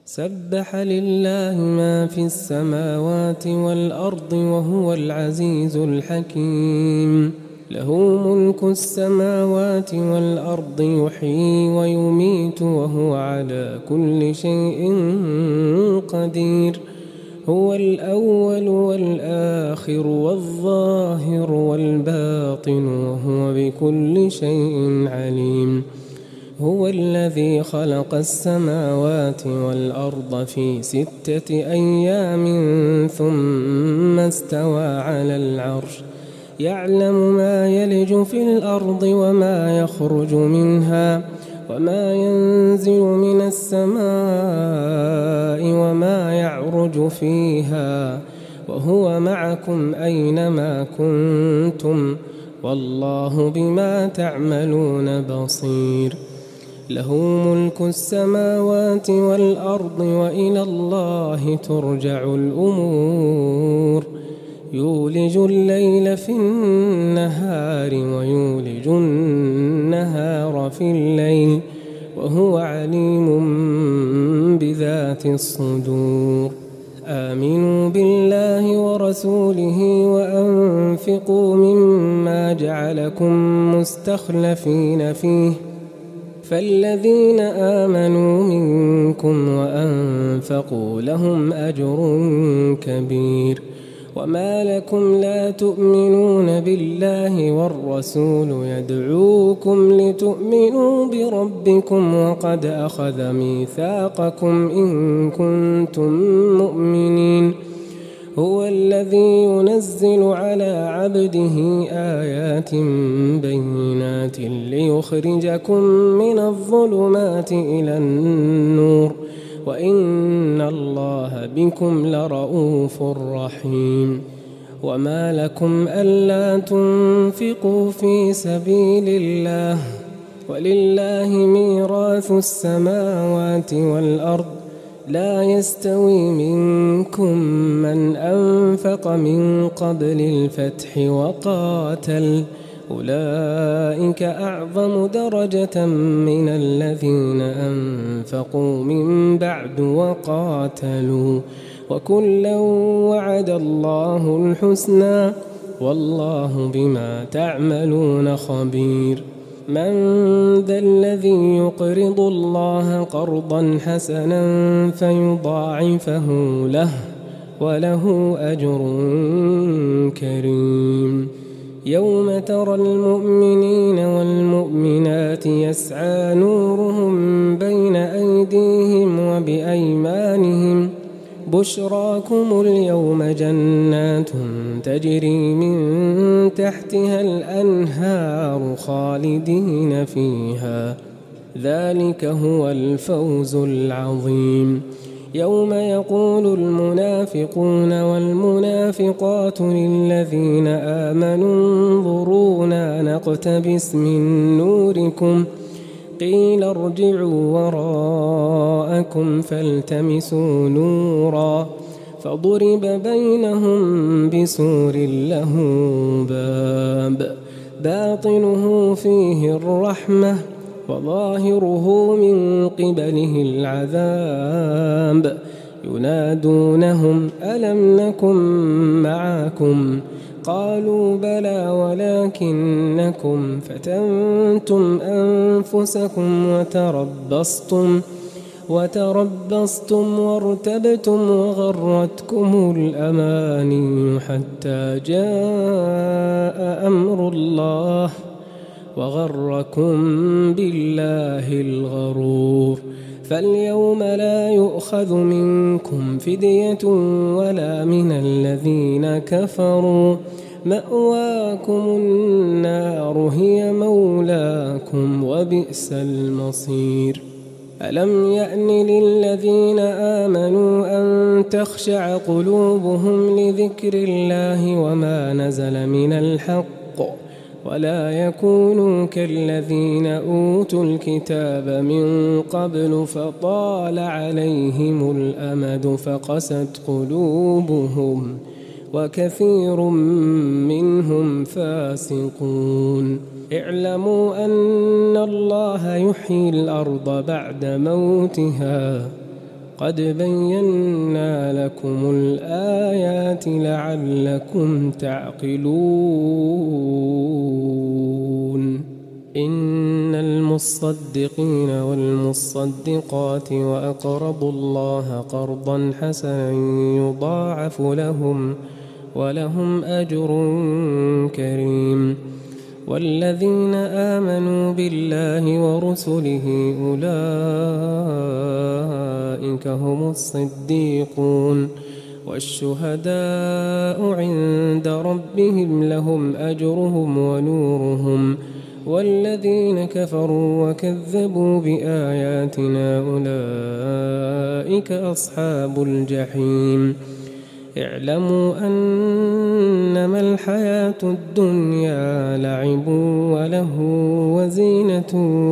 سبح لله ما في السماوات والأرض وهو العزيز الحكيم. له ملك السماوات والأرض يحيي ويميت وهو على كل شيء قدير. هو الأول والآخر والظاهر والباطن وهو بكل شيء عليم. هو الذي خلق السماوات والأرض في 6 أيام ثم استوى على العرش يعلم ما يلج في الأرض وما يخرج منها وما ينزل من السماء وما يعرج فيها وهو معكم أينما كنتم والله بما تعملون بصير. له ملك السماوات والأرض وإلى الله ترجع الأمور. يولج الليل في النهار ويولج النهار في الليل وهو عليم بذات الصدور. آمنوا بالله ورسوله وأنفقوا مما جعلكم مستخلفين فيه فالذين آمنوا منكم وأنفقوا لهم أجر كبير. وما لكم لا تؤمنون بالله والرسول يدعوكم لتؤمنوا بربكم وقد أخذ ميثاقكم إن كنتم مؤمنين. هو الذي ينزل على عبده آيات بينات ليخرجكم من الظلمات إلى النور وإن الله بكم لرؤوف رحيم. وما لكم ألا تنفقوا في سبيل الله ولله ميراث السماوات والأرض لا يستوي منكم من أنفق من قبل الفتح وقاتل أولئك أعظم درجة من الذين أنفقوا من بعد وقاتلوا وكلا وعد الله الحسنى والله بما تعملون خبير. من ذا الذي يقرض الله قرضا حسنا فيضاعفه له وله أجر كريم. يوم ترى المؤمنين والمؤمنات يسعى نورهم بين أيديهم وبأيمانهم بشراكم اليوم جنات تجري من تحتها الأنهار خالدين فيها ذلك هو الفوز العظيم. يوم يقول المنافقون والمنافقات للذين آمنوا انظرونا نقتبس من نوركم قيل ارجعوا وراءكم فالتمسوا نورا فضرب بينهم بسور له باب باطنه فيه الرحمة وظاهره من قبله العذاب ينادونهم ألم نكن معكم قالوا بلى ولكنكم فتنتم أنفسكم وتربصتم وارتبتم وغرتكم الأماني حتى جاء أمر الله وغركم بالله الغرور. فاليوم لا يؤخذ منكم فدية ولا من الذين كفروا مأواكم النار هي مولاكم وبئس المصير. ألم يأن للذين آمنوا أن تخشع قلوبهم لذكر الله وما نزل من الحق ولا يكونوا كالذين أوتوا الكتاب من قبل فطال عليهم الأمد فقست قلوبهم وكثير منهم فاسقون. اعلموا أن الله يحيي الأرض بعد موتها قد بينا لكم الآيات لعلكم تعقلون إن المصدقين والمصدقات وأقرضوا الله قرضا حسنا يضاعف لهم ولهم أجر كريم والذين آمنوا بالله ورسله أولئك هم الصديقون والشهداء عند ربهم لهم أجرهم ونورهم والذين كفروا وكذبوا بآياتنا أولئك أصحاب الجحيم اعلموا أنما الحياة الدنيا لعب وله وزينة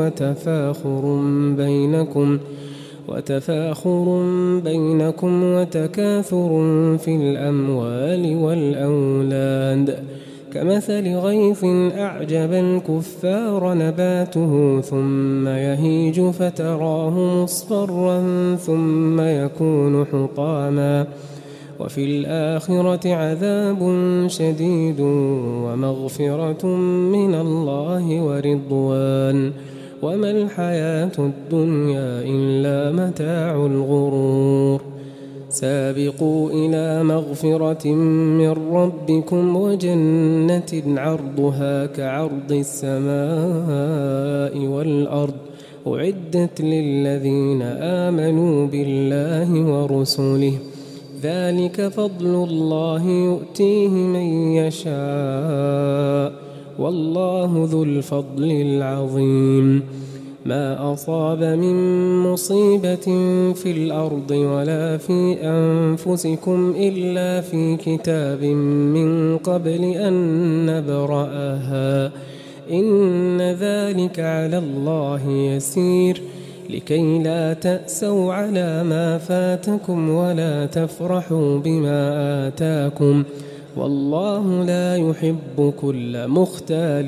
وتفاخر بينكم وتكاثر في الأموال والأولاد كمثل غيث أعجب الكفار نباته ثم يهيج فتراه مصفرا ثم يكون حطاما وفي الآخرة عذاب شديد ومغفرة من الله ورضوان وما الحياة الدنيا إلا متاع الغرور سابقوا إلى مغفرة من ربكم وجنة عرضها كعرض السماء والأرض أعدت للذين آمنوا بالله ورسله ذلك فضل الله يؤتيه من يشاء والله ذو الفضل العظيم ما أصاب من مصيبة في الأرض ولا في أنفسكم إلا في كتاب من قبل أن نبرأها إن ذلك على الله يسير لكي لا تأسوا على ما فاتكم ولا تفرحوا بما آتاكم والله لا يحب كل مختال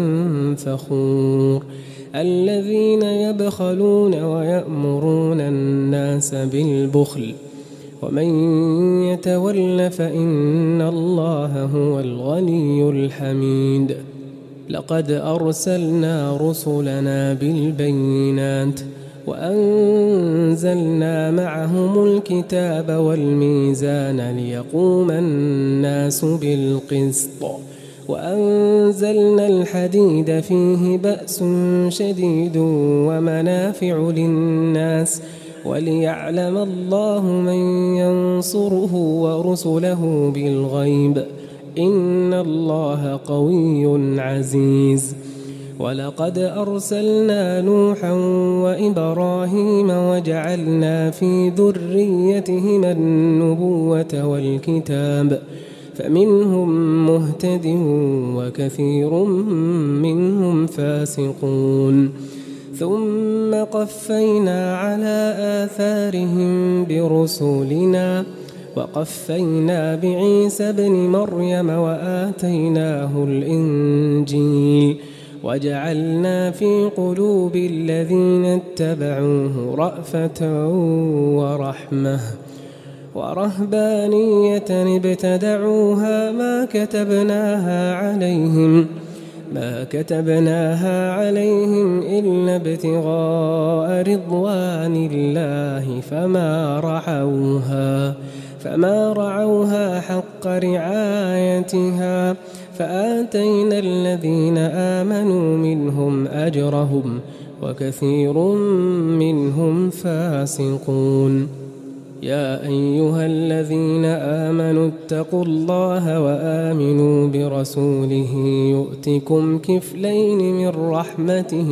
فخور الذين يبخلون ويأمرون الناس بالبخل ومن يتول فإن الله هو الغني الحميد لقد أرسلنا رسلنا بالبينات وأنزلنا معهم الكتاب والميزان ليقوم الناس بالقسط وأنزلنا الحديد فيه بأس شديد ومنافع للناس وليعلم الله من ينصره ورسله بالغيب إن الله قوي عزيز ولقد أرسلنا نوحا وإبراهيم وجعلنا في ذريتهما النبوة والكتاب فمنهم مهتد وكثير منهم فاسقون ثم قفينا على آثارهم برسلنا وقفينا بعيسى ابن مريم وآتيناه الإنجيل وجعلنا في قلوب الذين اتبعوه رأفة ورحمة ورهبانية ابتدعوها ما كتبناها عليهم إلا ابتغاء رضوان الله فما رعوها حق رعايتها فآتينا الذين آمنوا منهم أجرهم وكثير منهم فاسقون يا أيها الذين آمنوا اتقوا الله وآمنوا برسوله يؤتكم كفلين من رحمته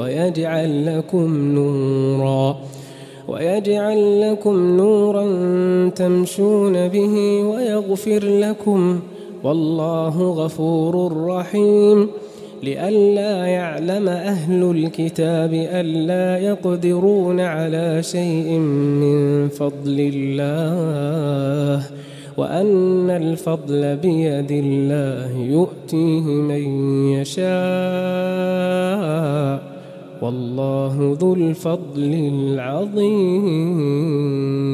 ويجعل لكم نورا تمشون به ويغفر لكم والله غفور رحيم لئلا يعلم أهل الكتاب ألا يقدرون على شيء من فضل الله وأن الفضل بيد الله يؤتيه من يشاء والله ذو الفضل العظيم.